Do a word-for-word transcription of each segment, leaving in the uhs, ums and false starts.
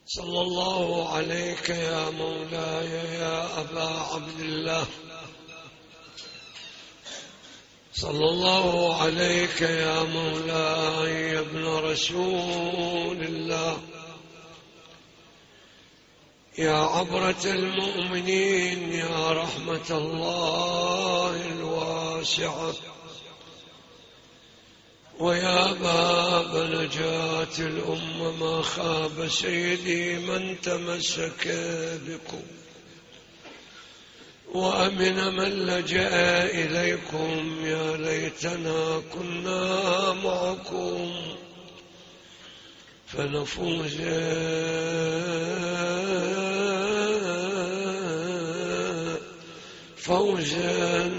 صلى الله عليك يا مولاي يا أبا عبد الله، صلى الله عليك يا مولاي يا ابن رسول الله، يا عبرة المؤمنين، يا رحمة الله الواسعة، ويا باب نجاة الأمة. ما خاب سيدي من تمسك بكم، وأمن من لجأ إليكم. يا ليتنا كنا معكم فنفوز فوزا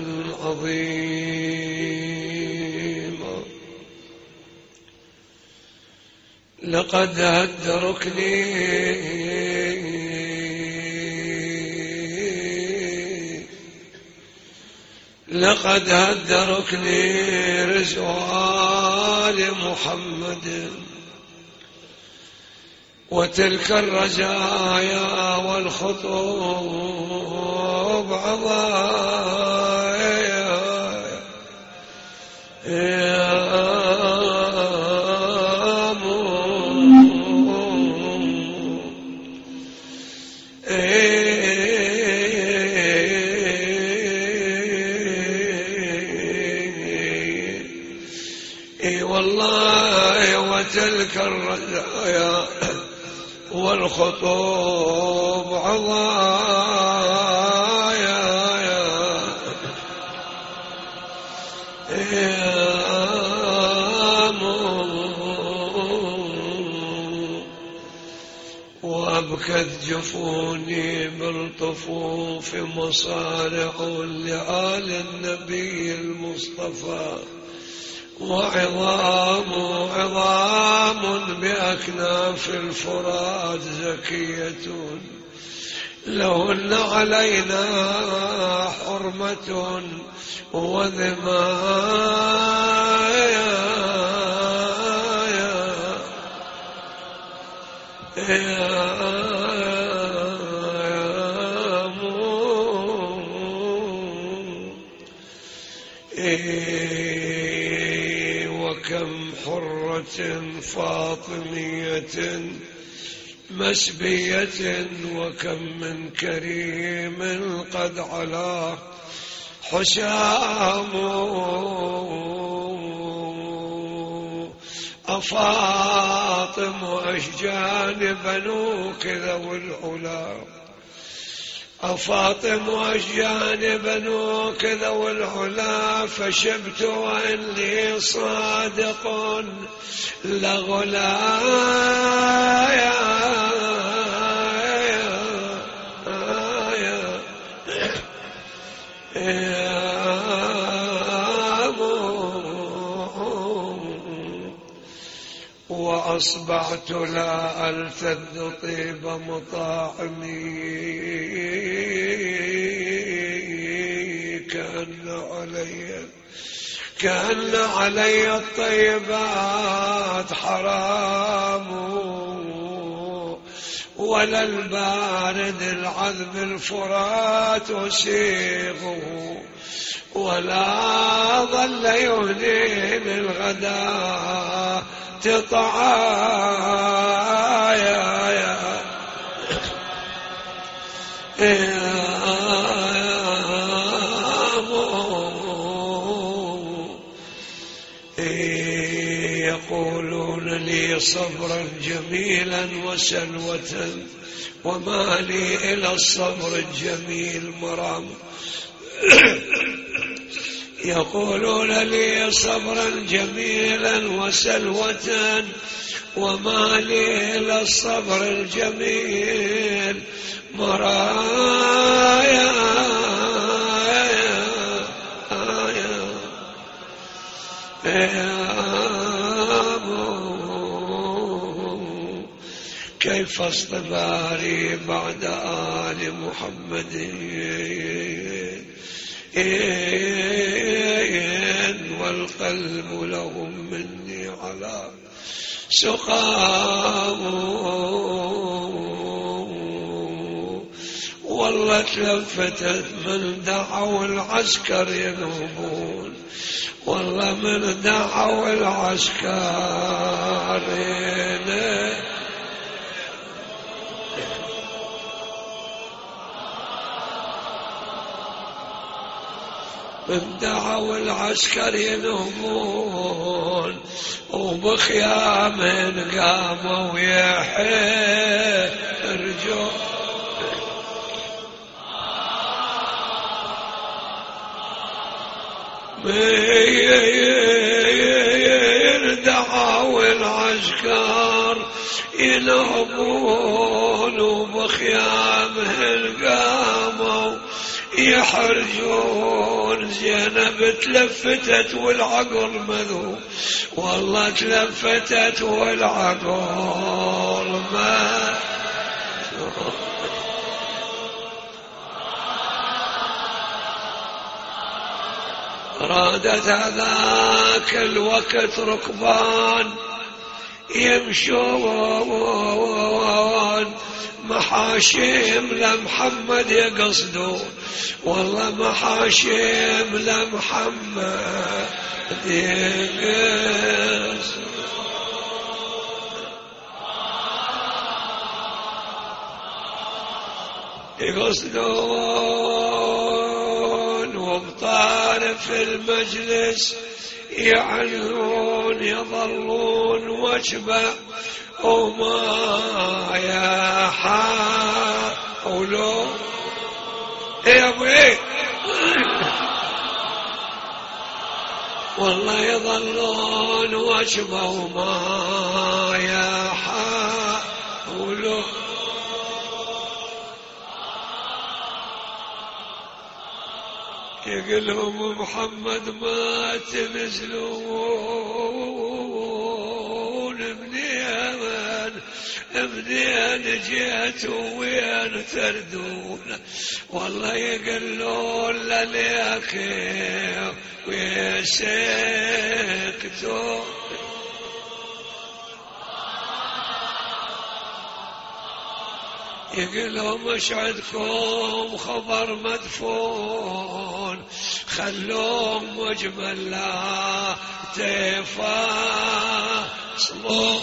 عظيما. لقد هد ركني لقد هد ركني رزوان محمد، وتلك الرزايا والخطوب عضايا وتلك الرزايا والخطوب عضايا وأبكت جفوني بالطفوف مصارع لآل النبي المصطفى، وعظام عظام بأكناف الفرات زكية، لهن علينا حرمة وذمايا وكم حرة فاطمية مسبية، وكم من كريم قد علا حسام. أفاطم أشجان بنوك ذوي العلا، أفاطم أشجان بنوك ذوي العلا، فشبت وإني صادق لغلايا وأصبحت لا ألتذ طيب مطاعمي، كأن علي كأن علي الطيبات حرام، ولا البارد العذب الفرات أسيغه، ولا ظل يهديني الغداء طعايا يا يقولون لي صبرا جميلا وسلوة، وما لي إلى الصبر الجميل مرام. يقولون لي صبرا جميلا وسلوة، وما لي إلا الصبر الجميل مرايا. كيف اصطباري بعد آل محمد، والقلب لهم مني على سقام. والله تلفتت من دعوا العسكر ينوبون، والله من دعوا العسكر ينوبون. من دعوا العسكر ينومون وبخيام قاموا يحرجون. من دعوا العسكر ينومون وبخيام قاموا يحرجون. زينب تلفتت والعقل مذوب، والله تلفتت والعقل مذوب. رادت هذاك الوقت ركبان يمشون محاشم لمحمد يقصدون، والله محاشم لمحمد يقصدون. يقصدون وبطارف المجلس يعلون يظلون وجبه وما يحاولون. يا ابو ايه والله يظلون وجبه وما يحاولون. يقلهم محمد ما تنزلون منين منين جيتوا وين تردون، والله يقلون لليك ويسكتون. يقلهم مش عندكم خبر مدفون، خلوهم مجمل لا تفاصلوا.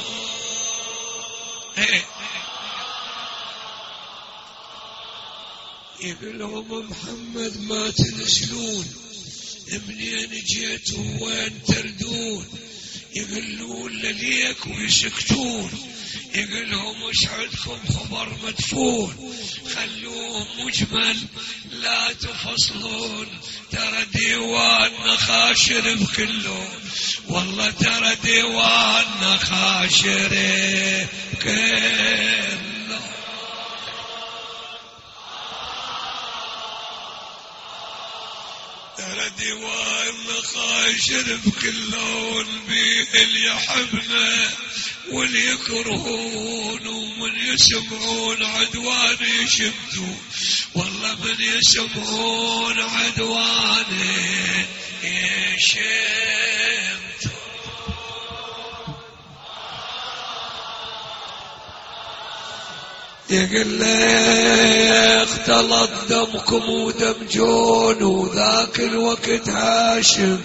يقلهم محمد ما تنسلون منين جيتوا وين تردون، يقلون لليك ويسكتون. يقلهم مش عندكم خبر مدفون، خلوهم مجمل لا تفصلون. ترى ديواننا خاشر بكلون، والله ترى ديواننا خاشر بكلون. ترى ديواننا خاشر بكلون، بيه اللي يحبنا واللي يكرهون، ومن يسمعون عدوان يشمتون، والله من يسمعون عدوان يشمتون. يقول لي اختلط دمكم ودمجون، وذاك الوقت هاشم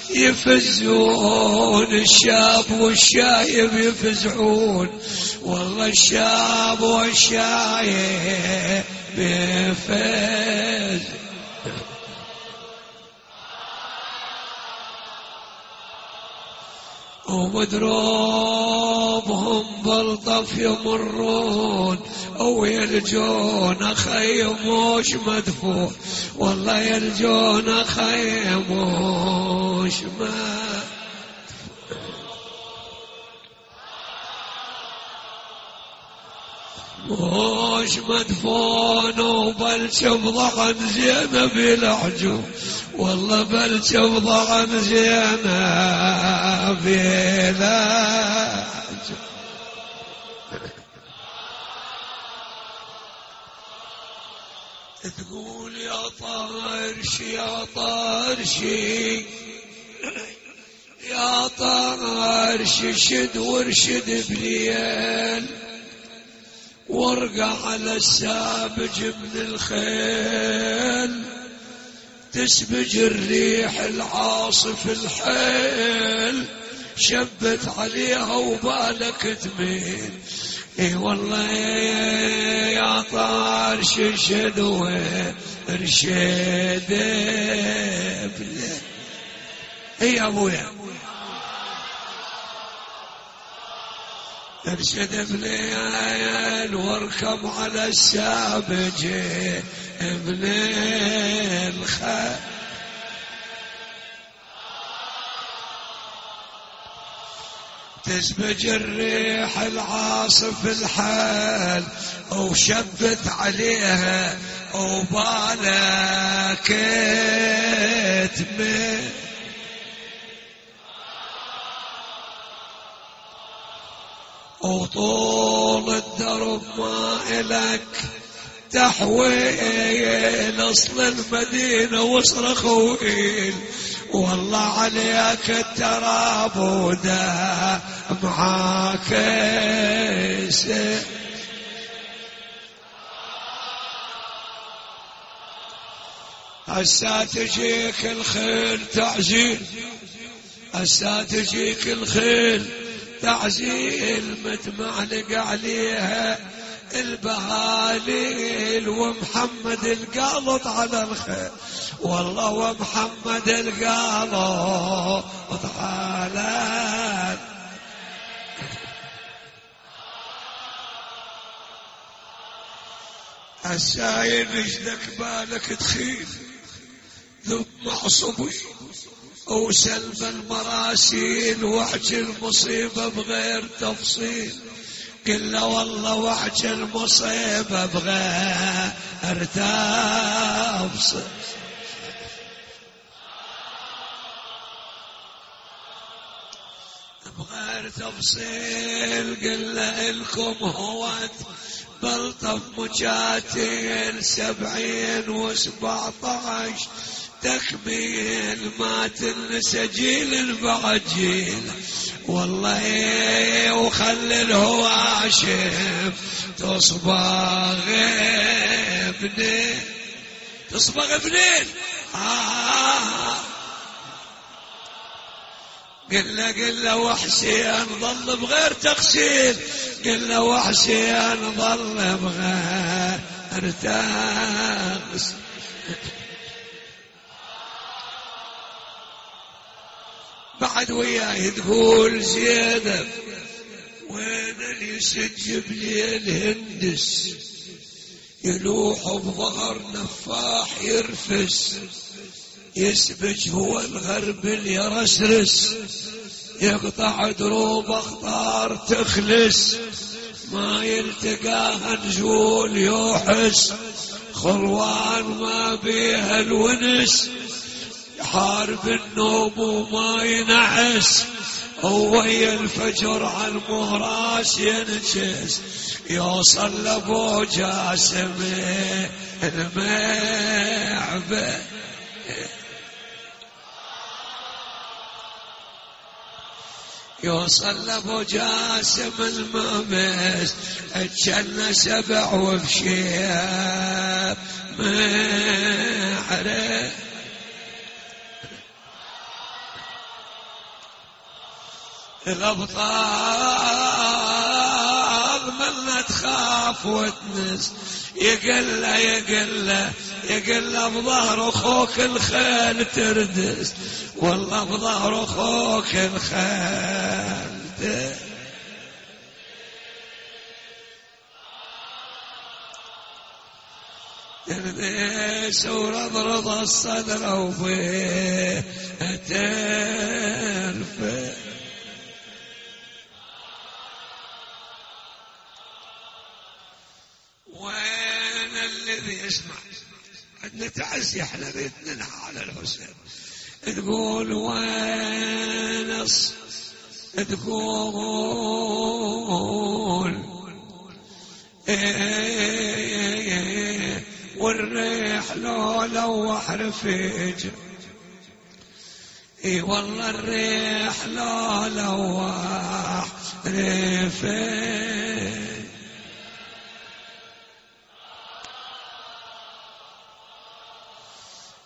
يفزون، الشاب والشايب يفزعون، والله الشاب والشايب يفز. ومدروبهم بالطف يمرون او يلجون خيموش مدفون، والله يلجون خيموش مدفون. موش مدفون وبلش بضعن زينب العجوب، والله بلش بضعن زينب العجوب. تقول يا طارشي يا طارشي يا طارشي شد وارشد بليل، وارقع على السابج من الخيل، تسبج الريح العاصف الحيل، شبت عليها وبالك تميل. اي والله يا طار ششد وارشد بالله. اي يا ابويا ارشد بليل واركب على السابج بليل خيل، تسبج الريح العاصف الحال، وشبت عليها وبالك تميل. وطول الدرب ما إلك تحويل، أصل المدينة واصرخ وقيل والله عليك التراب وده معاك سيل. هسا تجيك الخيل تعزيل، هسا تجيك الخيل تعزيل، متمعلق عليها البهاليل، ومحمد القالط على الخيل والله، ومحمد القالط على. هسا ينجدك بالك تخيل ذب معصبي وسلب المراسيل، واحكي المصيبة بغير تفصيل، قل له والله واحكي المصيبة بغير تفصيل. بغير تفصيل قل له الكم هوت بلطف مجاتل سبعين وسبعطاش تكميل، ما تنسى جيل بعد جيل والله، وخلي الهواشم تصبغ بنين، تصبغ بنين. آه قل قل وحسين ظل بغير تغسيل، قل وحسين ظل بغير تغسيل. بعد وياي تقول زينب وين اللي يسجب لي الهندس، يلوح بظهر نفاح يرفس، يسبج هو الغرب اللي يرسرس، يقطع دروب اخطار تخلس، ما يلتقاها نزول يوحس، خلوان ما بيها الونس، يحارب النوم وما ينعس، ويا الفجر على المهراس ينجس، يوصل لابو جاسم المعبد، يوصل لابو جاسم الممس، اتشن سبع وبشيب محرق، الأبطال من تخاف وتنس، يقل يقل يقل بظهر أخوك الخيل تردس، والله بظهر أخوك الخيل تردس. تردس ورضرض الصدر وفيه ترفع، وين الذي يسمع عندنا تعزي احنا بيتنا على الحسين، تقول وين تقول ايه والريح لو لوح رفيج، اي والله الريح لو لوح رفيج،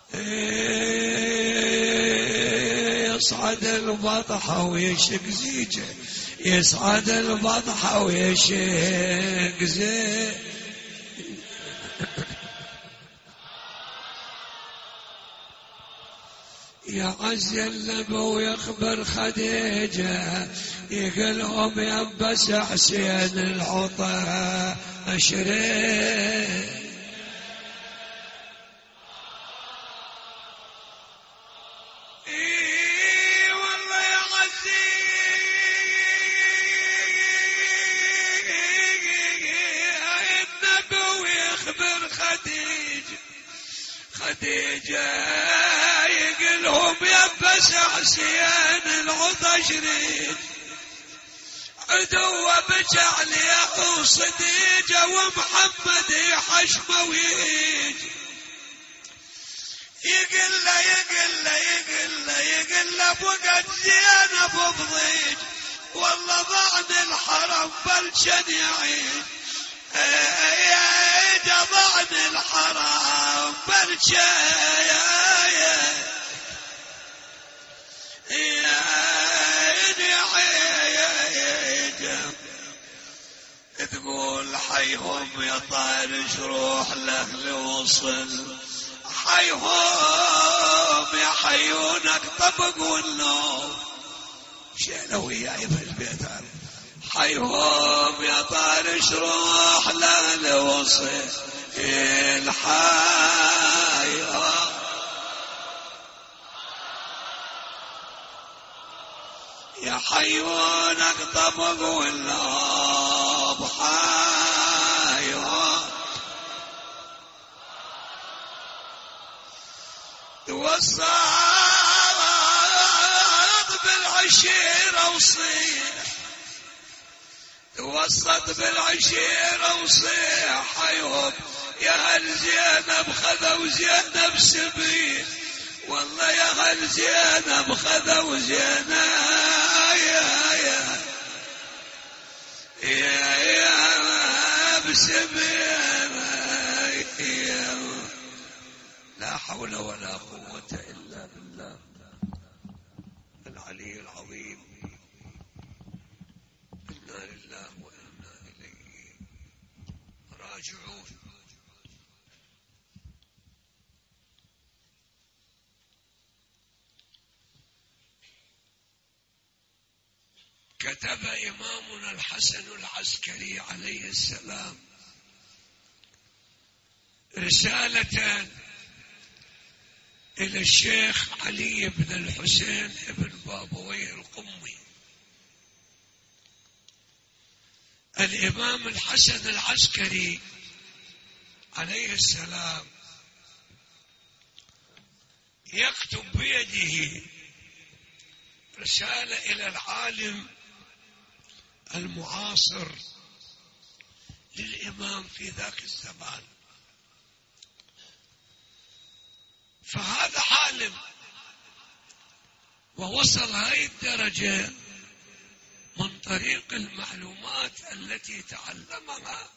يصعد البطحة ويشق زيجه، يصعد البطحة ويشق زيجه. يا عز النبي ويخبر خديجة، يقلهم يبس حسين العطا أشري. خديجة يقلهم يبس حسين العطش ريد، عدوه بجعل يا صديجة ومحمد يحشمه ويجي. يقل له يقل له يقل له يقل له بوقت زينب بضيج، والله ضعن الحرم بلشن يعيد. يا ضعن الحرام برشايا يا تقول حيهم يا طارش روح له وصل، حيهم يا حيونك طبق والنوم شيلوا وياي في البيت. حيهم يا طارش روح له وصل الحي، يا حيونك طبق والنوم حيهم توصل بالعشيرة وصيح، توسط بالعشيرة وصيح حيهم يا هل زينب خذوا زينب سبيل، والله يا هل زينب خذوا زينب يا يا يا يا بسبيل. لا حول ولا قوة إلا بالله العلي العظيم. إنا لله وإنا إليه راجعون. كتب إمامنا الحسن العسكري عليه السلام رسالة إلى الشيخ علي بن الحسين بن بابويه القمي. الإمام الحسن العسكري عليه السلام يكتب بيده رسالة إلى العالم المعاصر للإمام في ذاك الزمان. فهذا عالم ووصل هذه الدرجة من طريق المعلومات التي تعلمها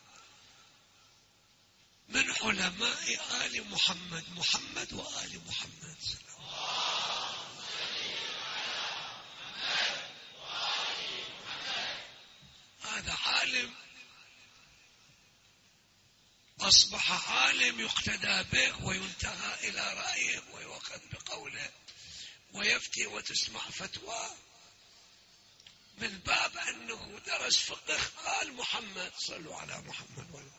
من علماء آل محمد محمد وآل محمد. هذا عالم أصبح عالم يقتدى به وينتهى إلى رأيه ويؤخذ بقوله ويفتي وتسمع فتوى من باب أنه درس فقه آل محمد. صلوا على محمد وعلى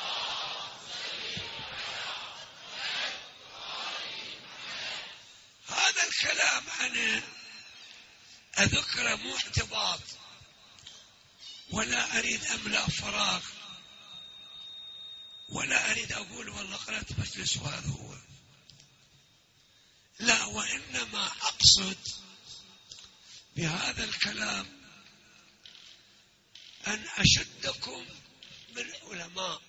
هذا الكلام أنا أذكر مو اعتباط ولا أريد أملأ فراغ ولا أريد أقول والله قرأت مجلس وهذا هو، لا، وإنما أقصد بهذا الكلام أن أشدكم بالعلماء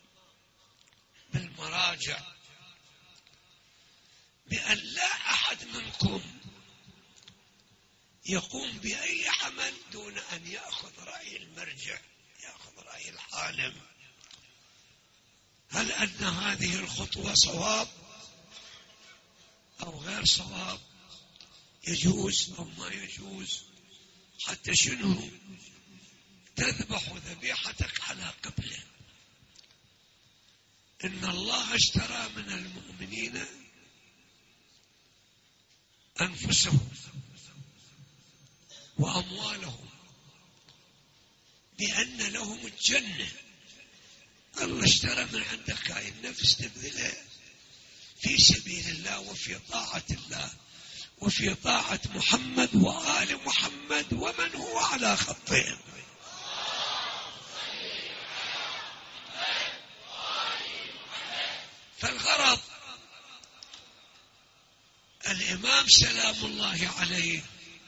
بالمراجع بأن لا أحد منكم يقوم بأي عمل دون أن يأخذ رأي المرجع، يأخذ رأي العالم. هل أن هذه الخطوة صواب أو غير صواب، يجوز أو ما يجوز، حتى شنو؟ تذبح ذبيحتك على قبله. إن الله اشترى من المؤمنين أنفسهم وأموالهم بأن لهم الجنة. الله اشترى من عندك هاي النفس تبذلها في سبيل الله وفي طاعة الله وفي طاعة محمد وآل محمد ومن هو على خطهم. فالغرض الإمام سلام الله عليه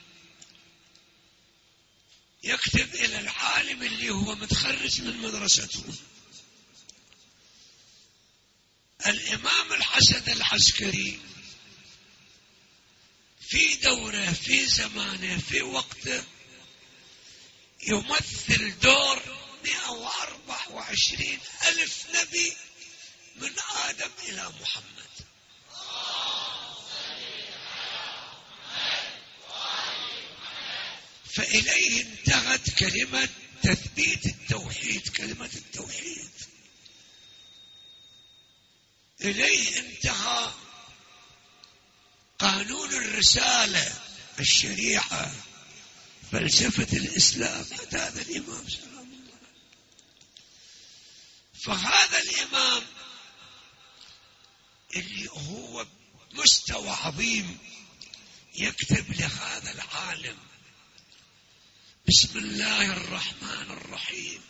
يكتب إلى العالم اللي هو متخرج من مدرسته. الإمام الحسن العسكري في دوره في زمانه في وقته يمثل دور مئة وأربعة وعشرين ألف نبي من آدم إلى محمد. فإليه انتهت كلمة تثبيت التوحيد، كلمة التوحيد إليه انتهى قانون الرسالة، الشريعة، فلسفة الإسلام، هذا الإمام سلام الله. فهذا الإمام اللي هو مستوى عظيم يكتب لهذا العالم: بسم الله الرحمن الرحيم،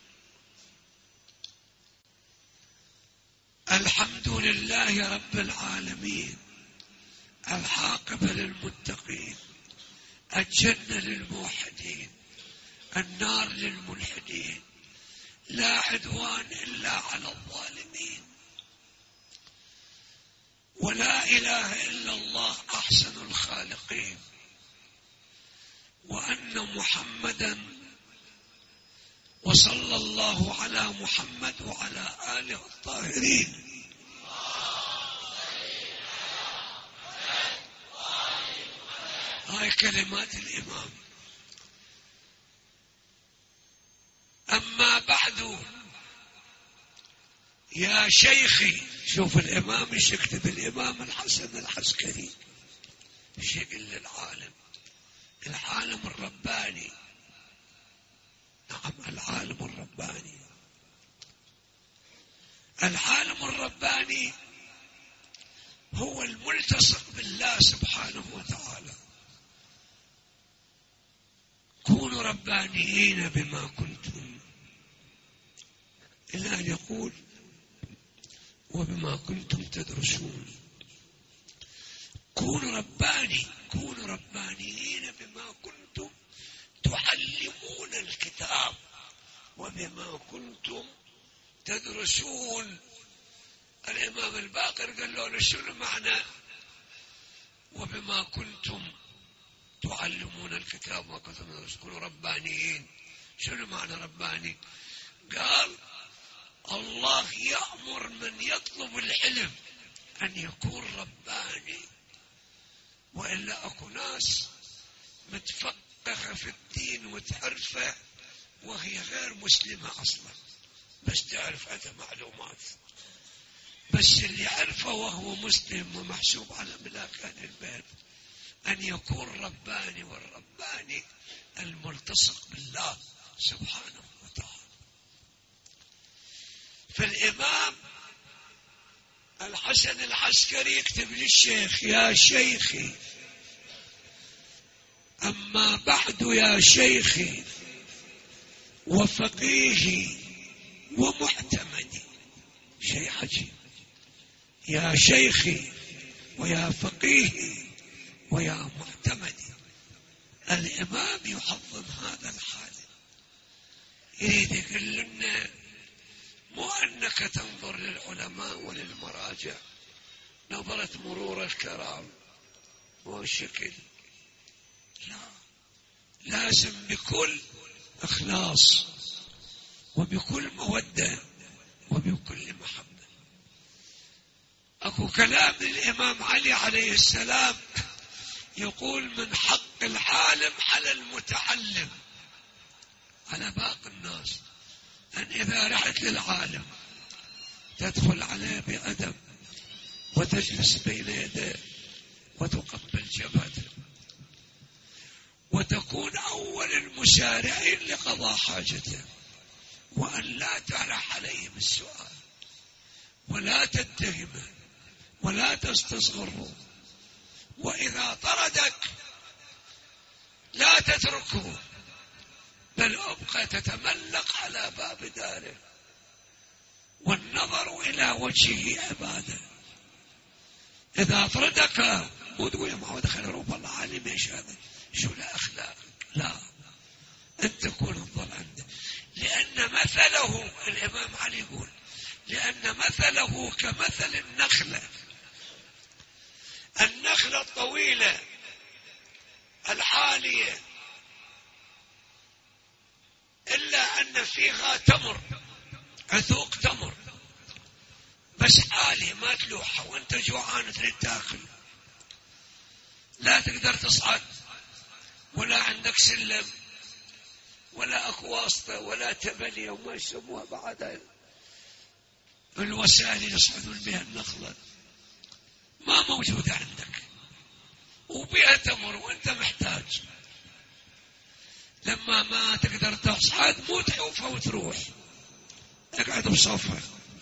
الحمد لله رب العالمين، العاقبة للمتقين، الجنة للموحدين، النار للملحدين، لا عدوان إلا على الظالمين، ولا إله إلا الله أحسن الخالقين، وأن محمدا وصلى الله على محمد وعلى آله الطاهرين. هاي كلمات الإمام. أما بعد يا شيخي، شوف الإمام ايش يكتب الإمام الحسن العسكري، ايش يقول للعالم، العالم الرباني. نعم، العالم الرباني. العالم الرباني هو الملتصق بالله سبحانه وتعالى. كونوا ربانيين بما كنتم، إلا أن يقول وبما كنتم تدرسون. كونوا رباني، كونوا ربانيين بما كنتم تعلمون الكتاب وبما كنتم تدرسون. الإمام الباقر قال له شنو معنى وبما كنتم تعلمون الكتاب وما كنتم تدرسون؟ كونوا ربانيين. شنو معنى رباني؟ قال الله يأمر من يطلب العلم أن يكون رباني، وإلا أكو ناس متفقهة في الدين وتعرفه وهي غير مسلمة أصلا، بس تعرف هذا معلومات. بس اللي يعرفه وهو مسلم ومحسوب على ملاك أهل البيت أن يكون رباني، والرباني الملتصق بالله سبحانه وتعالى. فالإمام الحسن العسكري يكتب للشيخ: يا شيخي، أما بعد يا شيخي وفقيهي ومعتمدي. شيء عجيب، يا شيخي ويا فقيهي ويا معتمدي. الإمام يحضن هذا الحال، يريد يقول لنا مو أنك تنظر للعلماء وللمراجع نظرة مرور الكرام والشكل، لا، لازم بكل إخلاص وبكل مودة وبكل محبة. اكو كلام الامام علي عليه السلام يقول من حق العالم على المتعلم على باقي الناس ان اذا رحت للعالم تدخل عليه بأدب وتجلس بين يديه وتقبل جبهته وتكون أول المسارعين لقضاء حاجته، وأن لا تلح عليه بالسؤال ولا تتهمه ولا تستصغره، وإذا طردك لا تتركه بل أبقى تتملق على باب داره، والنظر إلى وجهه عبادة. إذا طردك ودوي ما هو دخل روب الله عالم ايش هذا شو لا أخلاق، لا أن تكون الظل عنده، لأن مثله الإمام علي يقول لأن مثله كمثل النخلة، النخلة الطويلة العالية إلا أن فيها تمر عثوق تمر بس عالية ما تلوحها، وانت جوعان تريد تاكل لا تقدر تصعد ولا عندك سلم ولا اكو واسطة ولا تبلية وما يسموها بعد الوسائل اللي يصعدون بها النخلة ما موجودة عندك وبها تمر وانت محتاج، لما ما تقدر تصعد مو تحوفها وتروح اقعد بصفها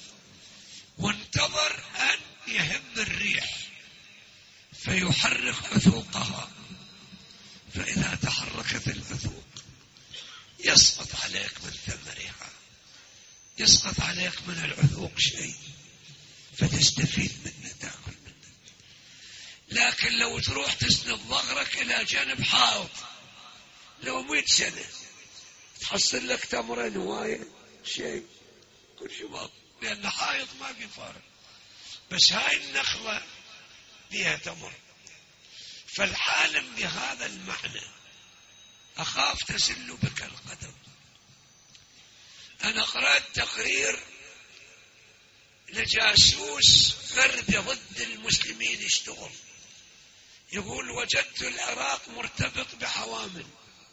وانتظر أن يهم الريح فيحرك عثوقها، فإذا تحركت العثوق يسقط عليك من ثمرها، يسقط عليك من العثوق شيء فتستفيد منه تأكل منه. لكن لو تروح تسند ظهرك إلى جانب حائط لو مئة سنة تحصل لك تمرين هواية شيء كل شباب، لأن حائط ما في فارق، بس هاي النخلة فيها تمر. فالعالم بهذا المعنى أخاف تزل بك القدم. أنا قرأت تقرير لجاسوس فردة ضد المسلمين يشتغل، يقول وجدت العراق مرتبط بعوامل،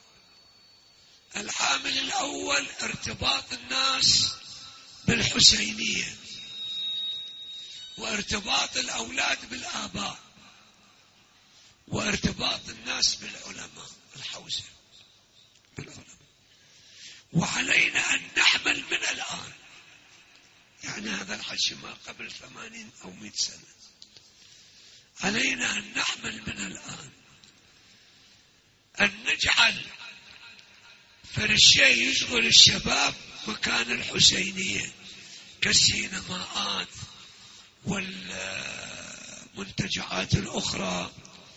العامل الأول ارتباط الناس بالحسينية وارتباط الأولاد بالآباء وارتباط الناس بالعلماء الحوزة بالعلماء، وعلينا أن نحمل من الآن، يعني هذا الحكي ما قبل ثمانين أو مئة سنة، علينا أن نحمل من الآن أن نجعل فرشي يشغل الشباب مكان الحسينية كالسينماءات والمنتجعات الأخرى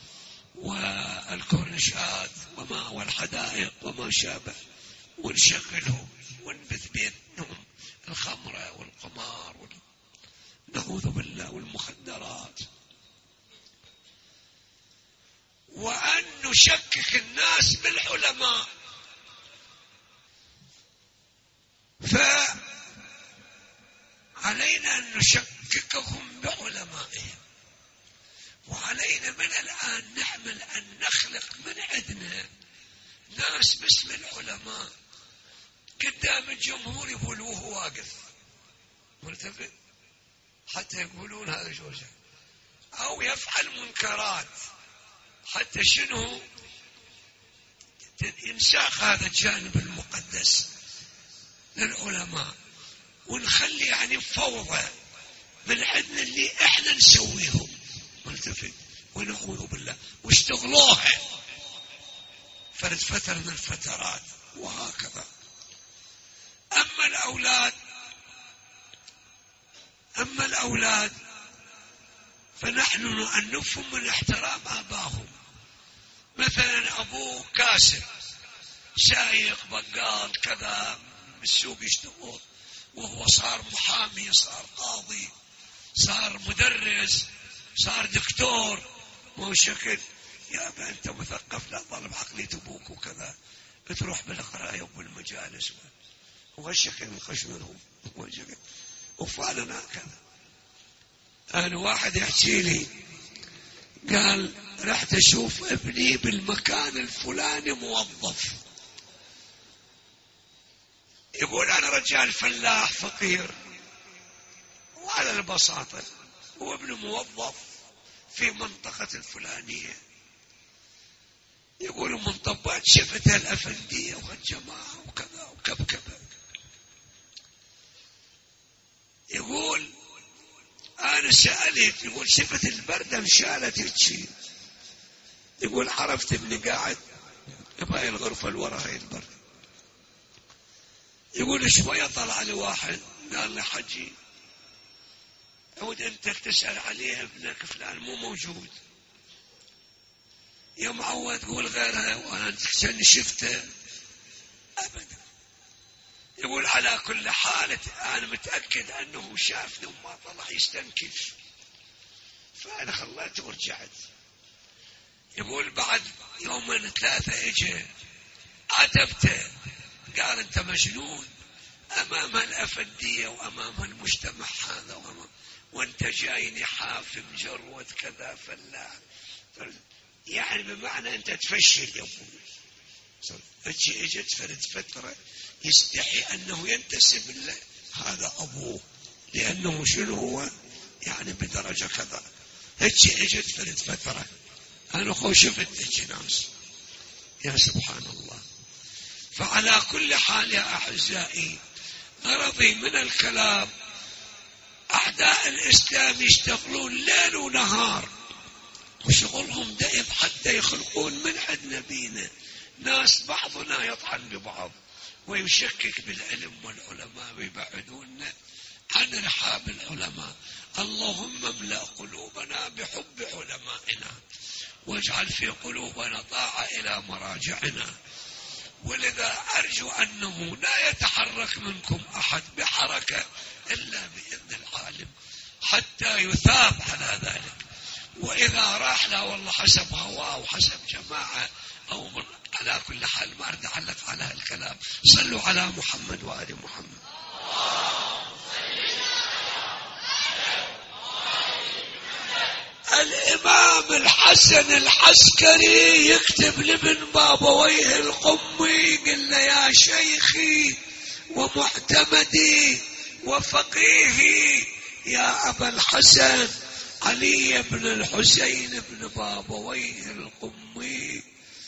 والكورنشات وما والحدائق وما شابه، ونشغلهم ونبث بينهم الخمرة والقمار وال... نعوذ بالله والمخدرات، وأن نشكك الناس بالعلماء. فعلينا أن نشككهم بعلمائهم، وعلينا من الآن نعمل أن نخلق من عندنا ناس مثل العلماء قدام الجمهور يقولوه واقف مرتفع حتى يقولون هذا جوزه، أو يفعل منكرات حتى شنو ينساق هذا الجانب المقدس للعلماء، ونخلي يعني فوضى من عندنا اللي احنا نسويهم ملتفت ونعوذ بالله واشتغلوها فرد فترة من الفترات وهكذا. أما الأولاد أما الأولاد فنحن نعنفهم من احترام آبائهم، مثلا أبوه كاسب سايق بقال كذا بالسوق يشتغل، وهو صار محامي صار قاضي صار مدرس صار دكتور، مو شكل يا أبا أنت مثقف لا طالب عقلية أبوك وكذا، بتروح بالقراية وبالمجالس وهالشكل من خشمهم وفعلنا كذا. أنا واحد يحكي لي قال رحت أشوف ابني بالمكان الفلاني موظف. يقول أنا رجال فلاح فقير وعلى البساطة، هو ابن موظف في منطقة الفلانية. يقول من طبات شفتها الأفندية وهالجماعة وكذا وكبكبة. يقول أنا سألت، يقول شفت البردة انشالت هيك. يقول عرفت ابني قاعد بهاي الغرفة الورا هاي البردة. يقول شوية طلع لي واحد قال لي حجي عود أنت تسأل عليه ابنك فلان مو موجود. يا معود تقول غيرها وأنا شفته أبدا. يقول على كل حال أنا متأكد أنه شافني وما طلع يستنكف، فأنا خليته ورجعت. يقول بعد يومين ثلاثة اجى عاتبته قال أنت مجنون أمام الأفندية وأمام المجتمع هذا وأمام وأنت جايني حافم جروة كذا فلاح، يعني بمعنى أنت تفشل يا أبوي. اجي اجت فرد فترة يستحي أنه ينتسب له هذا أبوه لأنه شنو هو يعني بدرجة كذا. اجي اجت فرد فترة أنا خو شفت اجي ناس يا سبحان الله. فعلى كل حال يا أعزائي غرضي من الكلام أعداء الإسلام يشتغلون ليل ونهار وشغلهم دائم حتى يخلقون من عند نبينا ناس بعضنا يطعن ببعض ويشكك بالعلم والعلماء ويبعدوننا عن رحاب العلماء. اللهم املأ قلوبنا بحب علمائنا واجعل في قلوبنا طاعة إلى مراجعنا. ولذا أرجو أنه لا يتحرك منكم أحد بحركة إلا بإذن العالم حتى يثاب على ذلك. وإذا راح لا والله حسب هواه وحسب جماعة أو من على كل حال ما أرد أعلق على هالكلام. صلوا على محمد وآل محمد. الإمام الحسن العسكري يكتب لابن بابويه القمي قل له يا شيخي ومعتمدي وفقيهي يا أبا الحسن علي بن الحسين بن بابويه القمي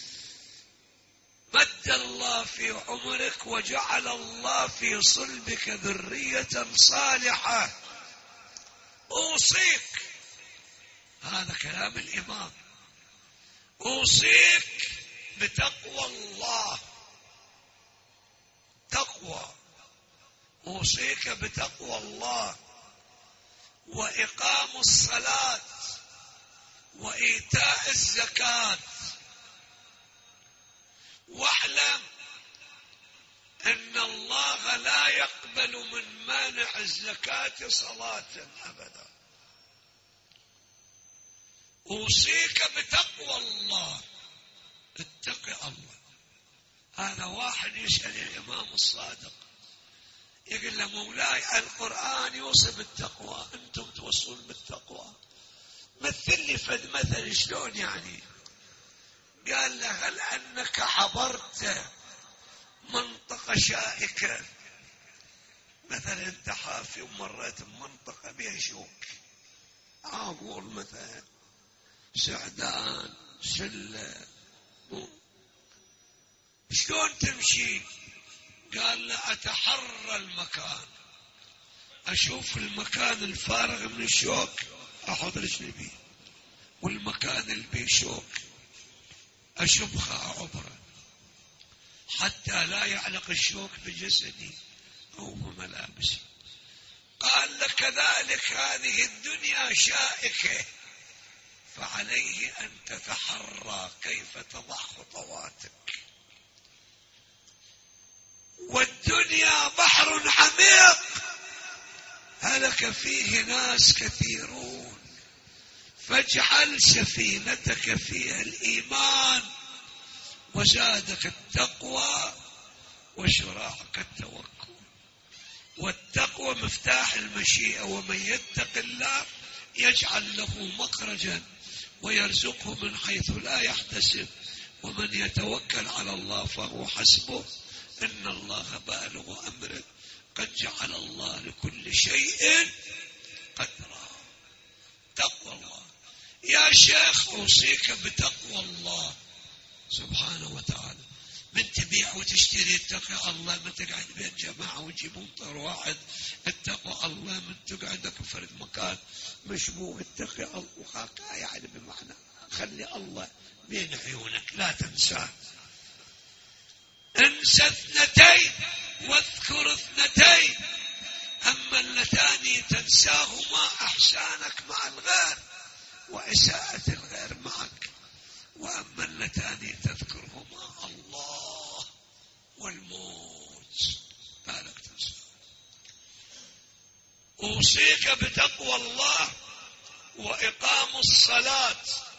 مد الله في عمرك وجعل الله في صلبك ذرية صالحة. أوصيك، هذا كلام الإمام، أوصيك بتقوى الله. تقوى، أوصيك بتقوى الله وإقام الصلاة وإيتاء الزكاة. واعلم أن الله لا يقبل من مانع الزكاة صلاة أبدا. أوصيك بتقوى الله، اتق الله. هذا واحد يسأل الإمام الصادق يقول له مولاي القرآن يوصي بالتقوى أنتم توصون بالتقوى، مثل لي فد مثل شلون يعني؟ قال له هل أنك عبرت منطقة شائكة، مثلا انت حافي ومريت بمنطقة بها شوك عابور مثلا سعدان سلة شلون تمشي؟ قال لا أتحرى المكان، أشوف المكان الفارغ من الشوك أحط رجلي بيه، والمكان اللي بيه شوك أشبخه أعبره حتى لا يعلق الشوك بجسدي أو بملابسي. قال لك كذلك هذه الدنيا شائكة، فعليه أن تتحرى كيف تضع خطواتك. والدنيا بحر عميق هلك فيه ناس كثيرون، فاجعل سفينتك فيها الإيمان وزادك التقوى وشراعك التوكل. والتقوى مفتاح المشيئة، ومن يتق الله يجعل له مخرجا ويرزقه من حيث لا يحتسب، ومن يتوكل على الله فهو حسبه، إن الله بالغ أمره، قد جعل الله لكل شيء قدرا. تقوى الله يا شيخ، أوصيك بتقوى الله سبحانه وتعالى. من تبيع وتشتري اتقي الله، من تقعد بين جماعة وتجيب مطر واحد اتقوا الله، من تقعد لك فرد مكان مشبوه اتقي الله، وخاكا يعني بمعنى خلي الله بين عيونك لا تنساه. انسى اثنتين واذكر اثنتين، أما اللتان تنساهما أحسانك مع الغير وإساءة الغير معك، وأما اللتان تذكرهما الله والموت بالك تنسى. أوصيك بتقوى الله وإقام الصلاة.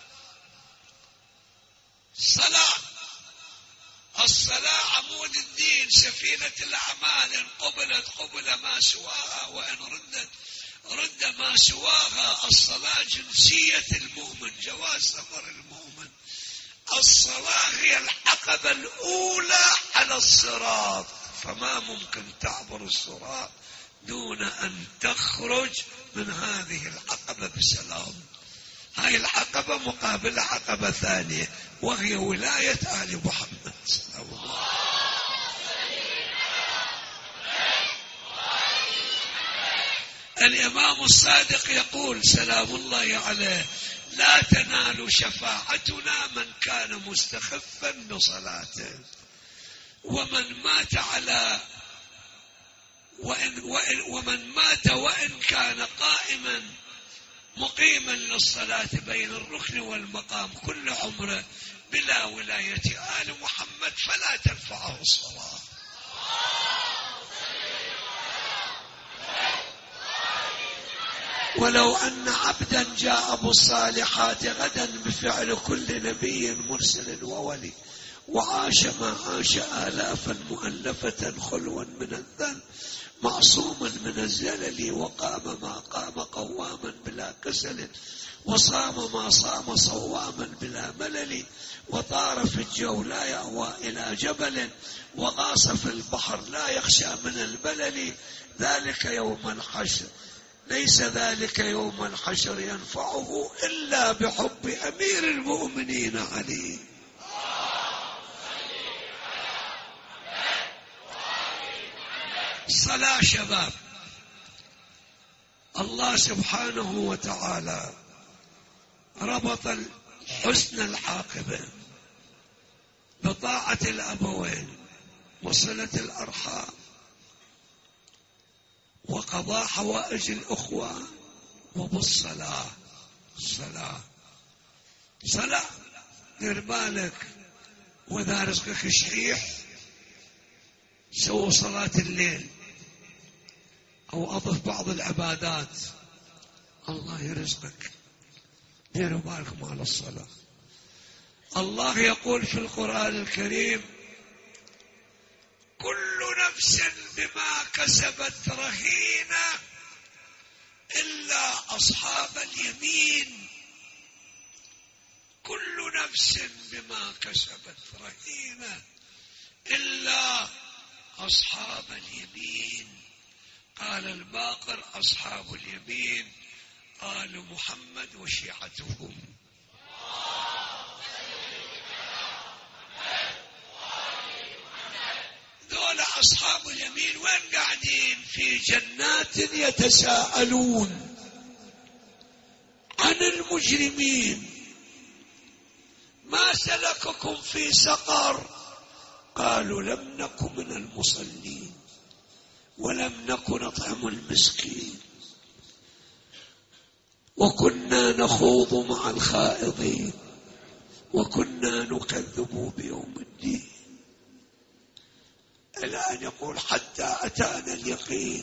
الصلاة الصلاة عمود الدين، سفينة الأعمال، إن قبلت قبل ما سواها، وإن ردت رد ما سواها. الصلاة جنسية المؤمن، جواز سفر المؤمن. الصلاة هي العقبة الأولى على الصراط، فما ممكن تعبر الصراط دون أن تخرج من هذه العقبة بسلام. هاي العقبة مقابل عقبة ثانية وهي ولاية آل محمد صلى الله عليه وسلم. الإمام الصادق يقول سلام الله عليه: لا تنال شفاعتنا من كان مستخفا بصلاته، ومن مات على وإن وإن ومن مات وإن كان قائما مقيما للصلاة بين الركن والمقام كل عمره بلا ولاية آل محمد فلا تنفعه الصلاة. ولو أن عبدا جاء بالصالحات غدا بفعل كل نبي مرسل وولي، وعاش ما عاش آلافا مؤلفة خلوا من الذنب، معصوما من الزلل، وقام ما قام قواما بلا كسل، وصام ما صام صواما بلا ملل، وطار في الجو لا يأوى إلى جبل، وغاص في البحر لا يخشى من البلل. ذلك يوم الحشر ليس ذلك يوم الحشر ينفعه إلا بحب أمير المؤمنين علي. الصلاة شباب، الله سبحانه وتعالى ربط حسن العاقبة بطاعة الأبوين وصلة الأرحام وقضاء حوائج الأخوة وبالصلاة. الصلاة صلاة دير بالك، وإذا رزقك شحيح سووا صلاة الليل أو أضف بعض العبادات الله يرزقك. ديروا بالكم على الصلاة. الله يقول في القرآن الكريم: كل نفس بما كسبت رهينة إلا أصحاب اليمين. كل نفس بما كسبت رهينة إلا أصحاب اليمين. قال الباقر: أصحاب اليمين آل محمد وشيعتهم. دول أصحاب اليمين وين قاعدين؟ في جنات يتساءلون عن المجرمين: ما سلككم في سقر؟ قالوا: لم نكن من المصلين ولم نكن نطعم المسكين وكنا نخوض مع الخائضين وكنا نكذب بيوم الدين. الآن يقول: حتى أتانا اليقين.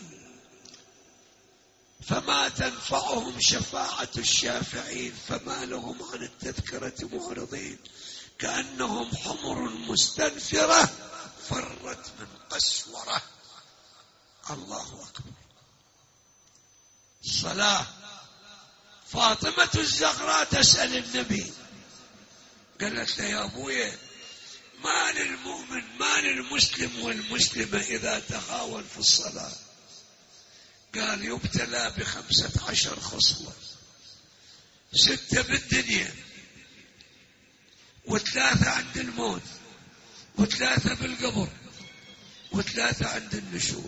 فما تنفعهم شفاعة الشافعين، فما لهم عن التذكرة معرضين، كأنهم حمر مستنفرة فرت من قسورة. الله أكبر. الصلاة فاطمة الزهراء تسأل النبي، قالت له يا أبويا ما للمؤمن ما للمسلم والمسلمة إذا تخاون في الصلاة؟ قال يبتلى بخمسة عشر خصلة، ستة بالدنيا وثلاثة عند الموت وثلاثة بالقبر وثلاثة عند النشور.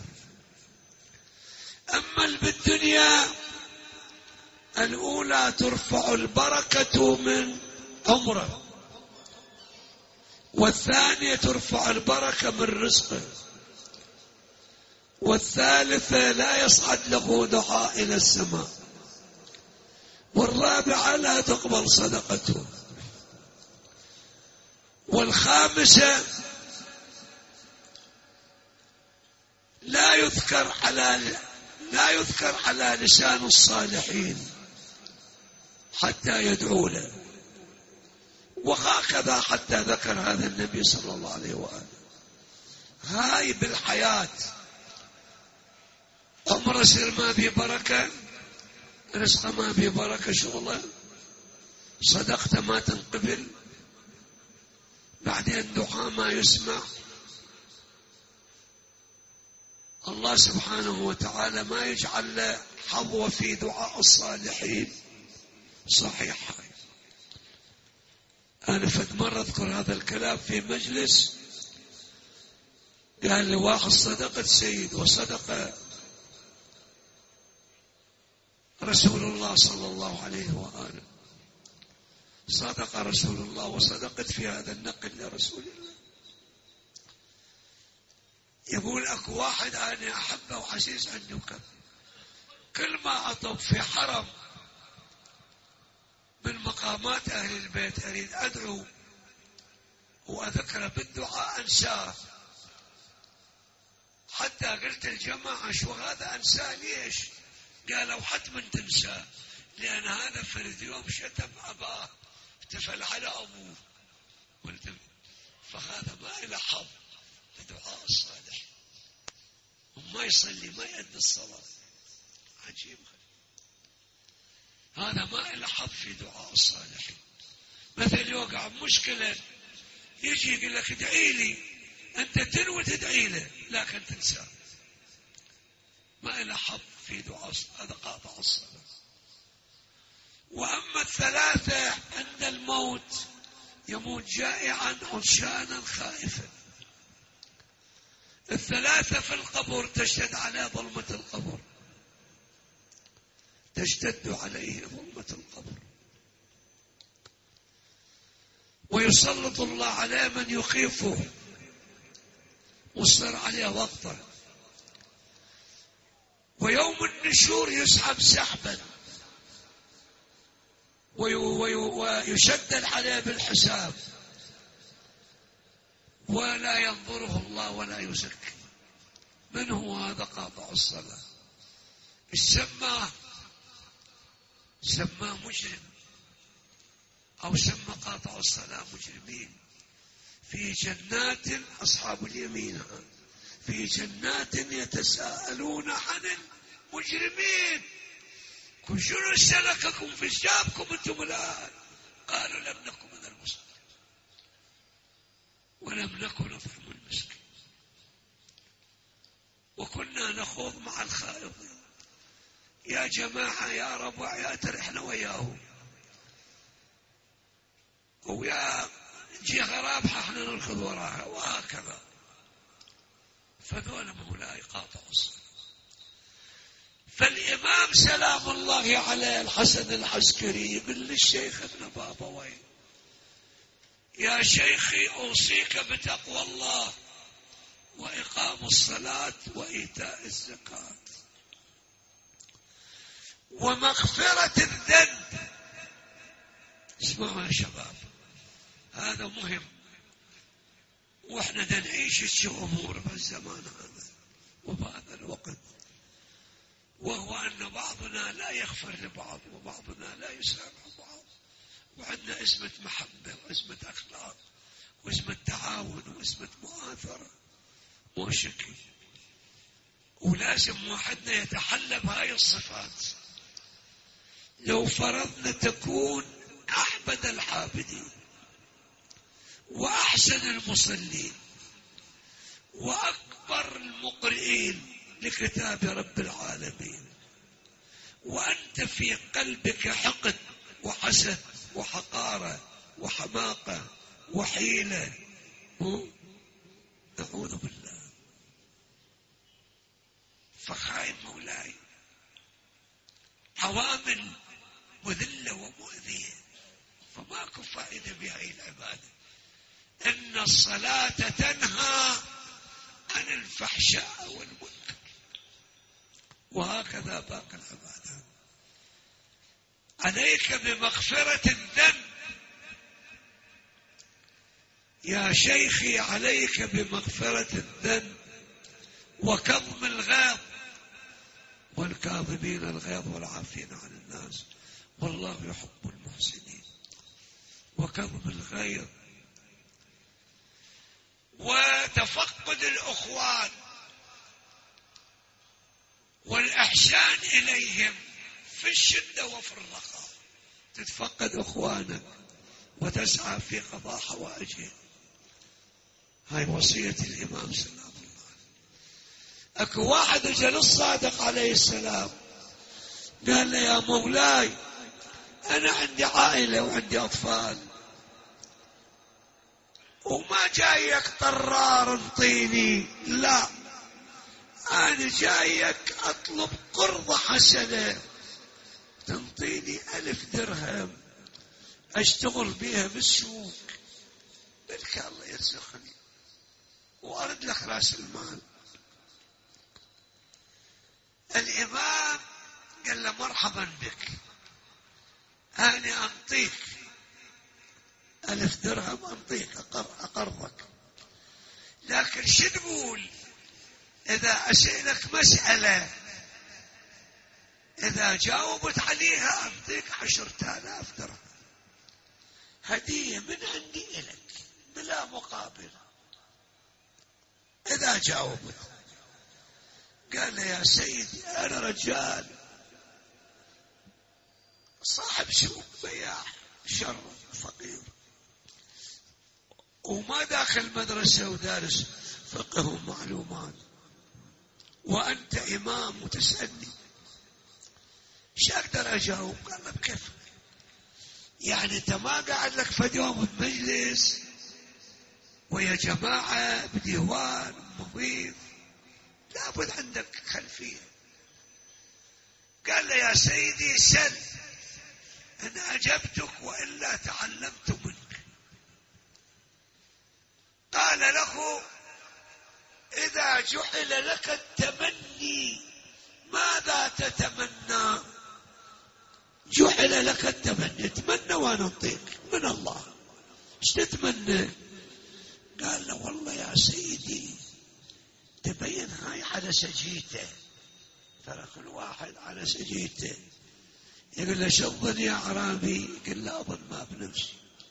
أما اللي بالدنيا الأولى ترفع البركة من عمره، والثانية ترفع البركة من رزقه، والثالثة لا يصعد له دعاء إلى السماء، والرابعة لا تقبل صدقته، والخامسة لا يذكر على لا يذكر على لسان الصالحين حتى يدعو له. وهكذا حتى ذكر هذا النبي صلى الله عليه وآله. هاي بالحياة عمره يصير ما في بركة، رزقه ما في بركة، شغله صدقته ما تنقبل، بعدين دعاء ما يسمع. الله سبحانه وتعالى ما يجعل له حظوة في دعاء الصالحين. صحيح. أنا فد مرة أذكر هذا الكلام في مجلس، قال لي واحد صدقت سيد وصدق رسول الله صلى الله عليه وآله، صدق رسول الله وصدقت في هذا النقل لرسول الله. يقول أكو واحد أنا أحبه وعزيز عنده، كل ما أطب في حرم من مقامات أهل البيت أريد أدعو وأذكره بالدعاء أنساه، حتى قلت الجماعة شو هذا أنساه ليش؟ قالوا حتما تنساه، لأن هذا فرد يوم شتم أباه احتفل على أبوه، فهذا ما إله حظ لدعاء الصالح، وما يصلي ما يؤدي الصلاة. عجيب، هذا ما إله حظ في دعاء الصالحين. مثل يوقع مشكلة يجي يقول لك ادعي لي، أنت تنوي تدعي له لكن تنساه، ما إله حظ في دعاء، هذا قاطع الصلاة. وأما الثلاثة عند الموت يموت جائعا عطشانا خائفا. الثلاثة في القبر تشتد على ظلمة القبر، تشتد عليه ظلمة القبر، ويسلط الله على من يخيفه ويصير عليه وقته. ويوم النشور يسحب سحبا ويشدد عليه بالحساب، ولا ينظره الله ولا يزكي. من هو هذا؟ قاطع الصلاة. السماه سماه مجرم، أو سمى قاطع الصلاة مجرمين. في جنات أصحاب اليمين في جنات يتساءلون عن المجرمين كل شنو سلككم في شابكم أنتم الآن؟ قالوا لم نكن من المصلين ولم نكن نطعم المسكين وكنا نخوض مع الخائضين. يا جماعة يا ربع يا ترحنا وياهم، ويا جهة رابحة احنا نركض وراها، وهكذا. فذول مولاي قاطع الصلاة. فالإمام سلام الله عليه الحسن العسكري يقول للشيخ ابن بابويه: يا شيخي أوصيك بتقوى الله وإقام الصلاة وإيتاء الزكاة ومغفرة الذنب. اسمعوا يا شباب، هذا مهم، واحنا دا نعيش الشي أمور بالزمان هذا وبهذا الوقت، وهو أن بعضنا لا يغفر لبعض وبعضنا لا يسامح بعض، وعندنا اسمة محبة واسمة أخلاق واسمة تعاون واسمة مؤاثرة وشكل، ولازم واحدنا يتحلى بهاي الصفات. لو فرضنا تكون أعبد العابدين وأحسن المصلين وأكبر المقرئين لكتاب رب العالمين، وأنت في قلبك حقد وحسد وحقارة وحماقة وحيلة، نعوذ بالله. فخاين مولاي عوامل مذلة ومؤذية، فماكو فائدة بهذه العبادة. إن الصلاة تنهى عن الفحشاء والمنكر، وهكذا باقي العبادات. عليك بمغفرة الذنب يا شيخي، عليك بمغفرة الذنب وكظم الغيظ، والكاظمين الغيظ والعافين عن الناس والله يحب المحسنين. وكظم الغيظ وتفقد الأخوان والإحسان إليهم في الشدة وفي الرخاء. تتفقد أخوانك وتسعى في قضاء حوائجهم، هاي وصية الإمام سلام الله. أكو واحد اجى للصادق عليه السلام قال له يا مولاي أنا عندي عائلة وعندي أطفال وما جايك طرار انطيني، لا أنا جايك أطلب قرضة حسنة تنطيني ألف درهم أشتغل بيها بالسوق، قلت الله يرزقني وأرد لك رأس المال. الإمام قال له مرحبا بك، أنا أنطيك ألف درهم، أنطيك أقرضك، لكن شو نقول إذا أسألك مسألة إذا جاوبت عليها أنطيك عشرة آلاف درهم هدية من عندي إلك بلا مقابل إذا جاوبت. قال يا سيدي أنا رجال صاحب سوق بياع شر فقير وما داخل مدرسة ودارس فقه ومعلومات، وأنت إمام وتسألني شو أقدر أجاوب؟ قال له بكيف يعني أنت ما قاعد لك فد يوم بمجلس ويا جماعة بديوان مضيف، لابد عندك خلفية. قال له يا سيدي سل إن أجبتك وإلا تعلمت منك. قال له إذا جعل لك التمني ماذا تتمنى؟ جعل لك التمني، تمنى وانا اعطيك من الله، ايش تتمنى؟ قال له والله يا سيدي تبين هاي على سجيته، ترى كل واحد على سجيته. يقول له شو الظن يا عرامي؟ يقول له اظن ما بنفسي،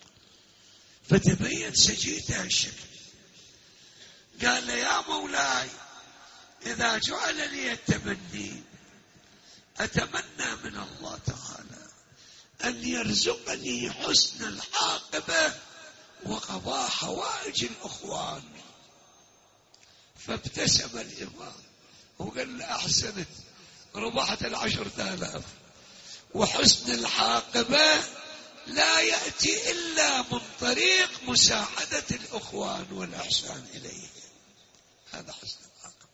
فتبين سجيته هالشكل. قال له يا مولاي إذا جعل لي التمني أتمنى من الله تعالى أن يرزقني حسن العاقبة وقضاء حوائج الأخوان. فابتسم الإمام وقال له أحسنت، ربحت العشرة آلاف، وحسن العاقبة لا يأتي إلا من طريق مساعدة الأخوان والإحسان إليهم. هذا حسن العاقبة،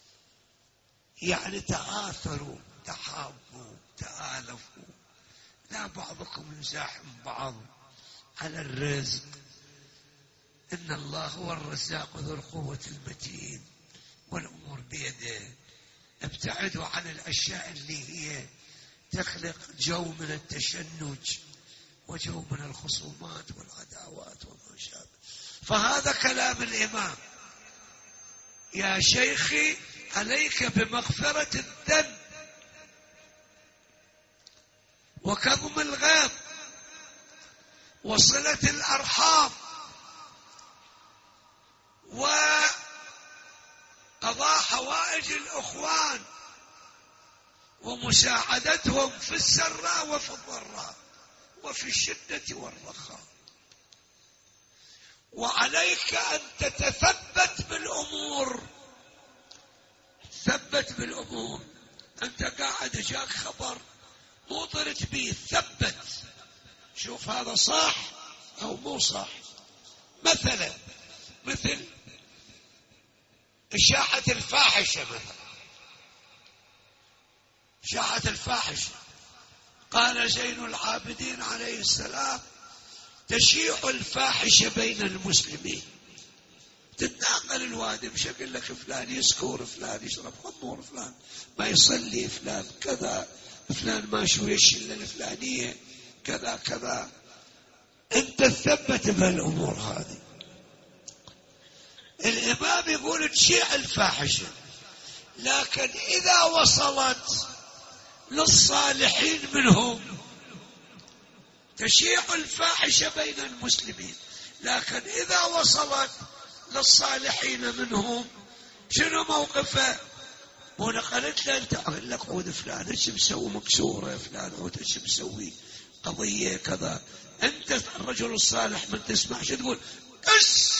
يعني تعاثروا تحابوا تآلفوا، لا بعضكم يزاحم بعض على الرزق. إن الله هو الرزاق ذو القوة المتين والأمور بيده. ابتعدوا عن الأشياء اللي هي تخلق جو من التشنج وجو من الخصومات والعداوات وما شابه. فهذا كلام الإمام. يا شيخي عليك بمغفرة الذنب وكظم الغيظ وصلة الأرحام وقضاء حوائج الأخوان ومساعدتهم في السراء وفي الضراء وفي الشدة والرخاء. وعليك أن تتثبت بالأمور، ثبت بالأمور. أنت قاعد جاك خبر مو طرت به، ثبت، شوف هذا صح أو مو صح. مثلا مثل إشاعة الفاحشة، مثلا إشاعة الفاحشة، قال زين العابدين عليه السلام: تشيع الفاحشة بين المسلمين. تتناقل الوادي بشكل لك فلان يسكر، فلان يشرب خمور، فلان ما يصلي، فلان كذا، فلان ما شو الشلة الفلانية كذا كذا. انت تثبت بهالامور هذه. الامام يقول تشيع الفاحشة، لكن اذا وصلت للصالحين منهم، تشيع الفاحشة بين المسلمين، لكن إذا وصلت للصالحين منهم شنو موقفه؟ وانا قلت له انت اقول لك عود فلان ايش مسوي مكسوره، فلان عود ايش مسوي قضيه كذا. انت الرجل الصالح من تسمع شو تقول؟ بس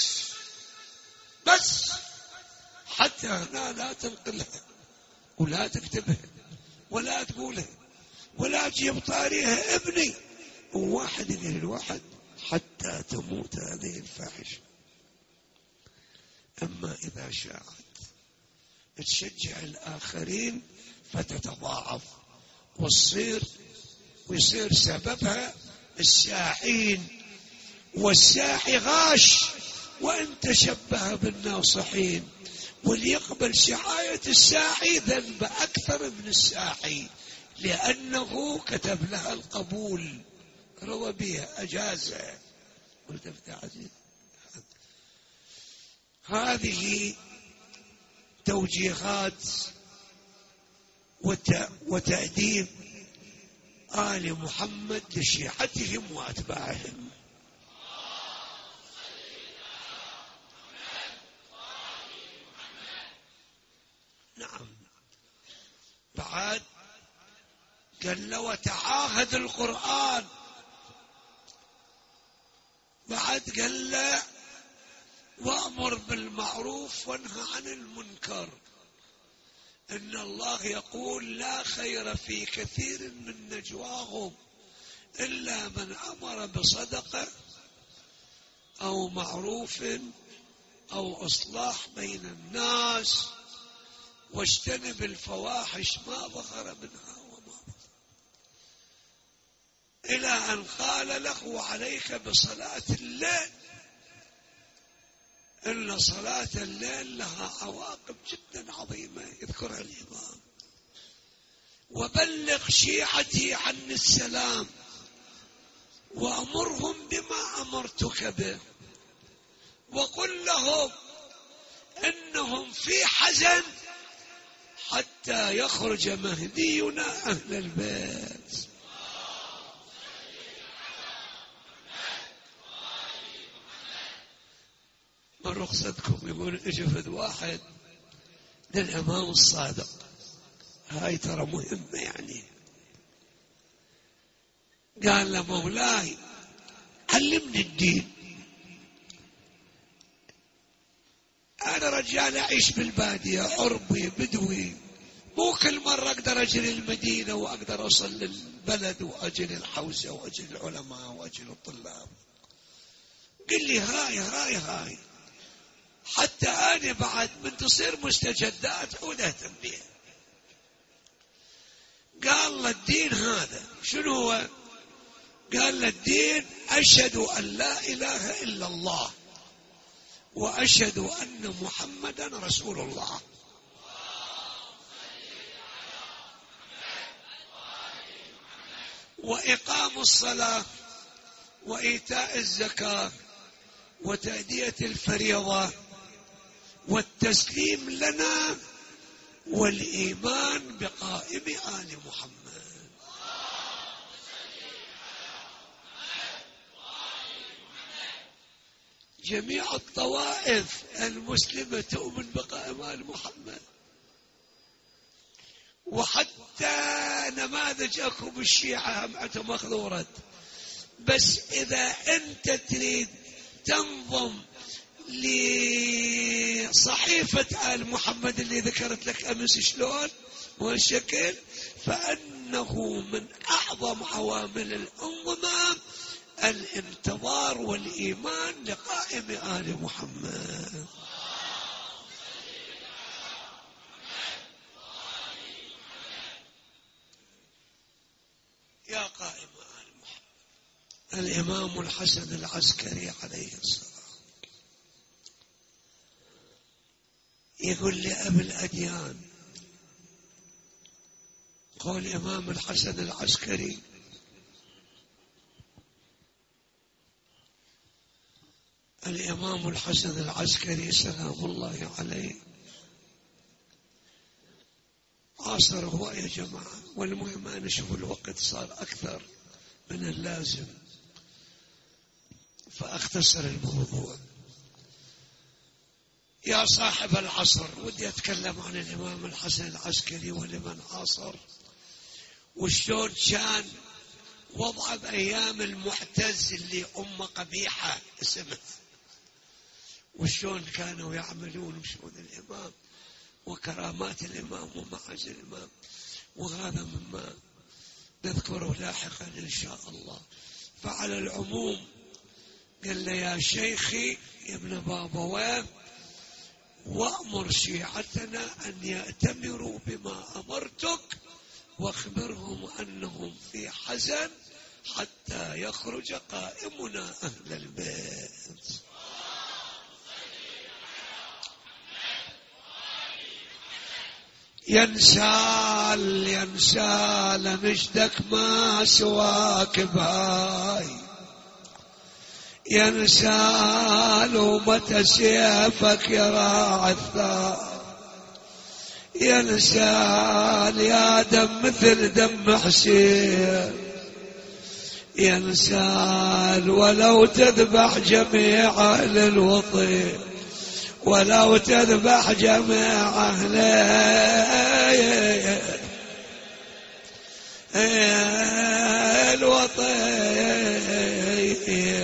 بس حتى هنا لا تنقلها ولا تكتبها ولا تقولها ولا تجيب طاريها ابني. وواحد يقول الواحد حتى تموت هذه الفاحشة. أما إذا شاءت تشجع الآخرين فتتضاعف وتصير ويصير سببها الساعين، والساعي غاش وإن تشبه بالناصحين، واللي يقبل سعاية الساعي ذنب أكثر من الساعي، لأنه كتب لها القبول، روى بها أجازة. قلت افتعجل. هذه توجيهات وتأديب آل محمد لشيعتهم وأتباعهم. نعم. بعد قال له وتعاهد القرآن. بعد قال له وأمر بالمعروف وانهى عن المنكر. إن الله يقول لا خير في كثير من نجواهم إلا من أمر بصدقة أو معروف أو إصلاح بين الناس واجتنب الفواحش ما ظهر منها وما بطن، إلى أن قال له وعليك بصلاة الليل، إن صلاة الليل لها عواقب جدا عظيمة يذكرها الإمام. وبلغ شيعتي عني السلام وأمرهم بما أمرتك به، وقل لهم إنهم في حزن حتى يخرج مهدينا أهل البيت. من رخصتكم يقول اجفد واحد للإمام الصادق، هاي ترى مهمة يعني. قال له مولاي علمني الدين، أنا رجال أعيش بالبادية، عربي بدوي، مو كل مرة أقدر أجري المدينة وأقدر أوصل للبلد وأجري الحوزة وأجري العلماء وأجري الطلاب. قل لي هاي هاي هاي حتى أنا بعد من تصير مستجدات أعود أهتم بها. قال له الدين هذا شنو هو؟ قال له الدين أشهد أن لا إله إلا الله وأشهد أن محمدا رسول الله. وإقام الصلاة وإيتاء الزكاة وتأدية الفريضة والتسليم لنا والإيمان بقائم آل محمد. جميع الطوائف المسلمة تؤمن بقائم آل محمد، وحتى حتى نماذج اكو بالشيعة هم ماخذ ورد. بس اذا انت تريد تنظم لصحيفة آل محمد اللي ذكرت لك امس شلون والشكل، فانه من اعظم عوامل الانضمام الانتظار والايمان لقائم آل محمد. يا قائم آل محمد، الإمام الحسن العسكري عليه السلام يقول لأبي الأديان، قول الإمام الحسن العسكري: الإمام الحسن العسكري سلام الله عليه عاصر هو يا جماعة، والمهم أن نشوف الوقت صار أكثر من اللازم فأختصر الموضوع. يا صاحب العصر، ودي أتكلم عن الإمام الحسن العسكري ولمن عاصر وشلون كان وضعه بأيام المعتز اللي أم قبيحة اسمه، وشلون كانوا يعملون، وشلون الإمام وكرامات الإمام ومعاز الإمام، وهذا مما نذكره لاحقا إن شاء الله. فعلى العموم قال له: يا شيخي يا ابن بابويه، وأمر شيعتنا أن يأتمروا بما أمرتك، واخبرهم أنهم في حزن حتى يخرج قائمنا أهل البيت. ينسال ينسال مجدك ما سواك باي، ينسال ومتى سيفك يراعي الثار، ينسال يا دم مثل دم حسين، ينسال ولو تذبح جميع أهل الوطن، ولو تذبح جميع أهل الوطن،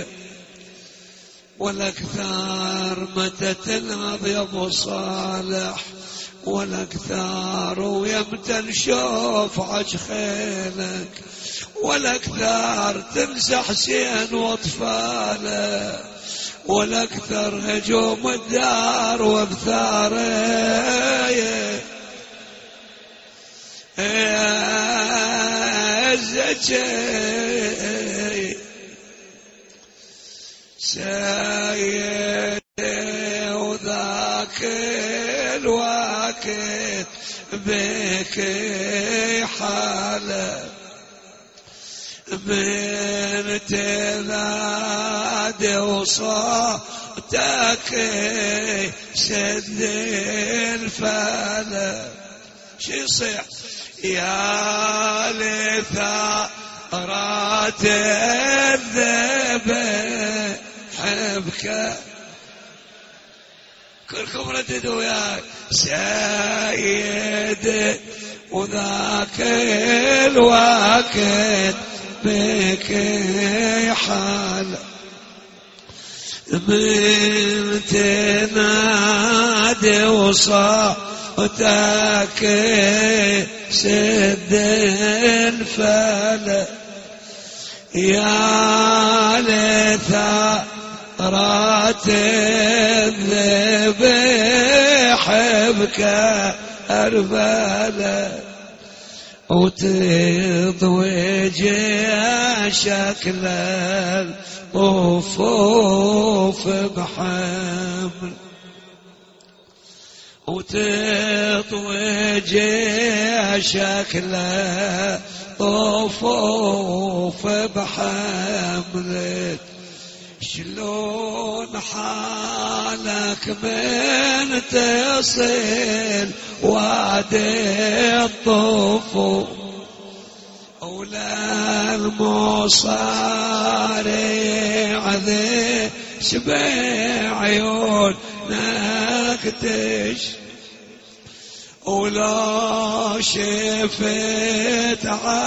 والأكثار متى تنهض يا أبو صالح، والأكثار ويمتى نشوف عج خيلك، والأكثار تنسى حسين واطفاله، والأكثر هجوم الدار وابثاره، الزكي سيدي وذاك الوقت بك حاله، من تنادي وصوتك سد الفلا، شو يصيح؟ يا لثارات الذبح بك، كلكم رددوا وياي: سيد وذاك الوقت بك حال، من تنادي وصوتك سد الفلا، يا لثارات الذبح بك أربلة، وتضوي شكل الطفوف بحمل، وتطوي شكل الطفوف بحمل، شلون حالك من تصل وادي الطفوف، أولى المصارع ذي شبع عيونك تش، ولا شفت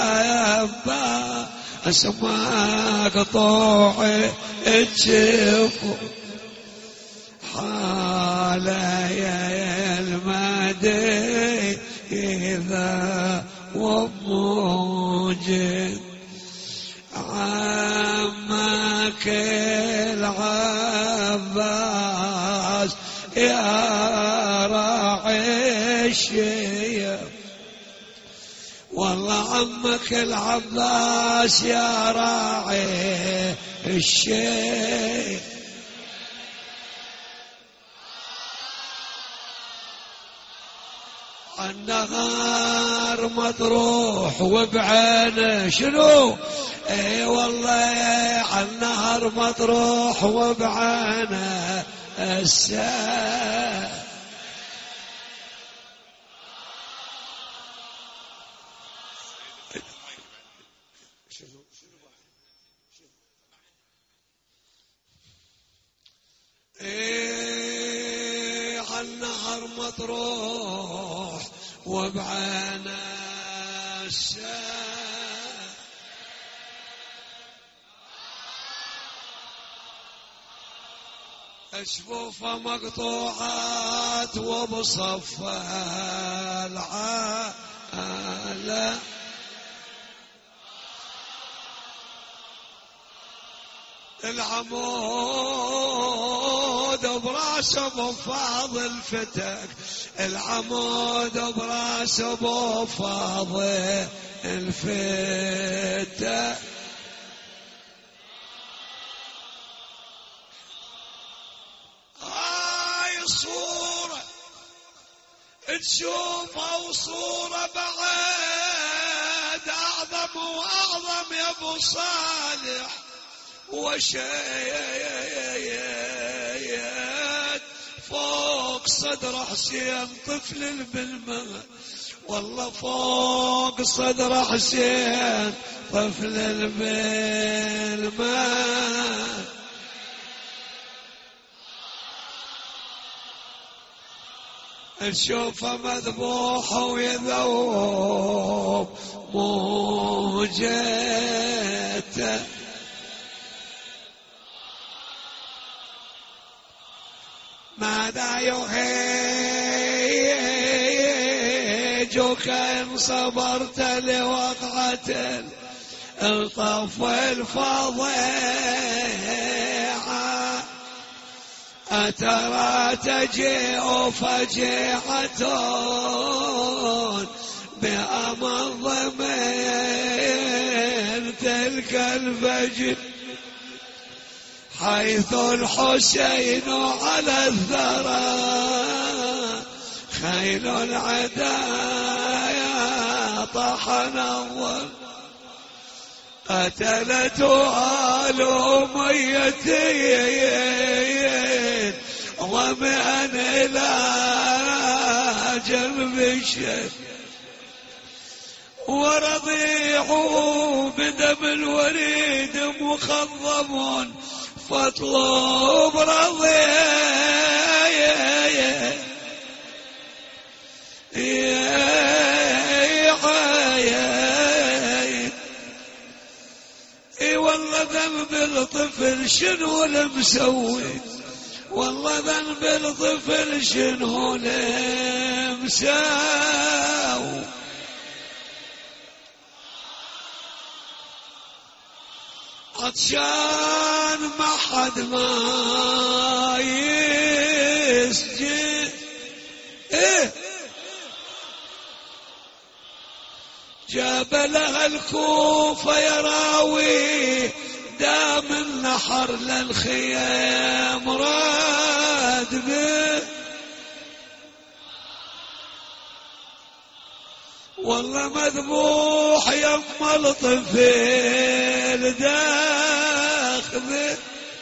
عباس مقطوع تشوفه حالي المدي إذا وموجد عمك العباس يا راعي الشيب والله عمك العباس يا راعي الشيب النهار مطروح وبعينه شنو اي والله النهار مطروح وبعينه الساعة ايه النهر مطروح وبعينه الساعة أشوفه مقطوعات وبصفها العالة العمود براسه بفاضل فتك العمود براسه بفاضل الفتك تشوفها وصورة بعد أعظم وأعظم يا أبو صالح وشيد فوق صدر حسين طفل بالماء والله فوق صدر حسين طفل بالماء نشوفه مذبوح ويذوب موجته ماذا يهيجك إن صبرت لوقعة الطف الفظيعة أترى تجيء فجيعة بأمض من تلك الفجر حيث الحسين على الثرى خيل العدايا طحن الظل قتلت آل أميتين ظمئا إلى جنب الشيخ ورضيعوا بدم الوريد مخضب فاطلب رضيع اي والله ذنب الطفل شنو المسوي والله ذنب الطفل شنو المساوي عطشان ما حد ما يسجي ايه جاب لها الكوفة يراوي دام النحر للخيام راد به والله مذبوح يم الطفل داخله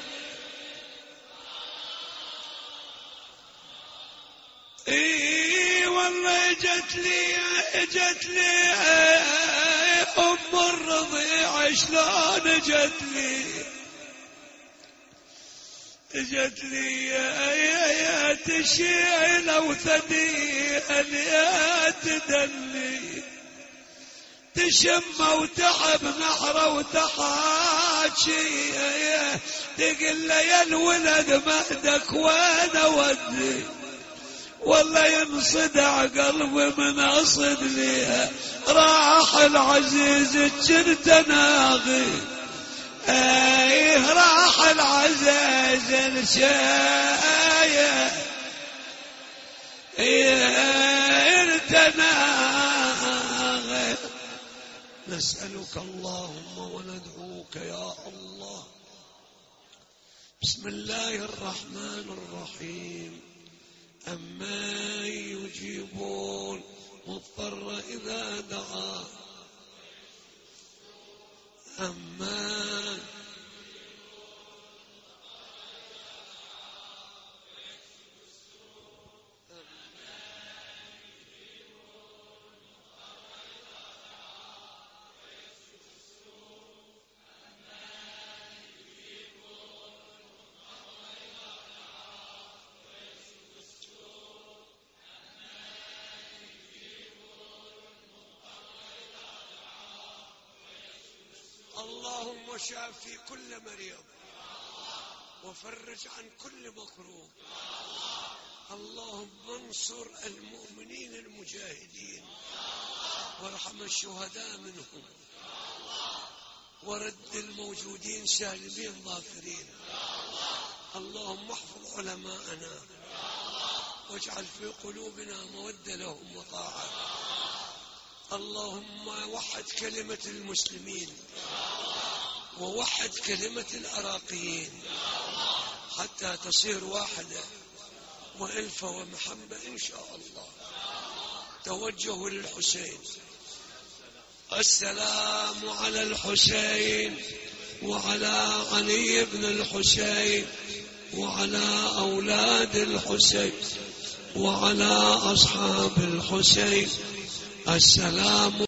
اي والله اجت لي اجت لي ام الرضيع شلون اجت لي اجت لي يا تشيل وثدي يا تدلي تشم وتعب نحره وتحاكي تقل يا الولد مهدك وين اودي والله ينصدع قلبي من اصد ليها راح العزيز كنت ناغي ايه راح العزيز الشايه ايه انت ناغي نسألك اللهم وندعوك يا الله. بسم الله الرحمن الرحيم. أما يجيبون مضطر إذا دعا أما اللهم شافي كل مريض وفرج عن كل مكروه. اللهم انصر المؤمنين المجاهدين وارحم الشهداء منهم ورد الموجودين سالمين ظافرين. اللهم احفظ علماءنا واجعل في قلوبنا مودة لهم وطاعة. اللهم وحد كلمة المسلمين ووحد كلمة العراقيين حتى تصير واحدة وألفة ومحبة إن شاء الله. توجهوا للحسين. السلام على الحسين وعلى علي بن الحسين وعلى أولاد الحسين وعلى أصحاب الحسين. السلام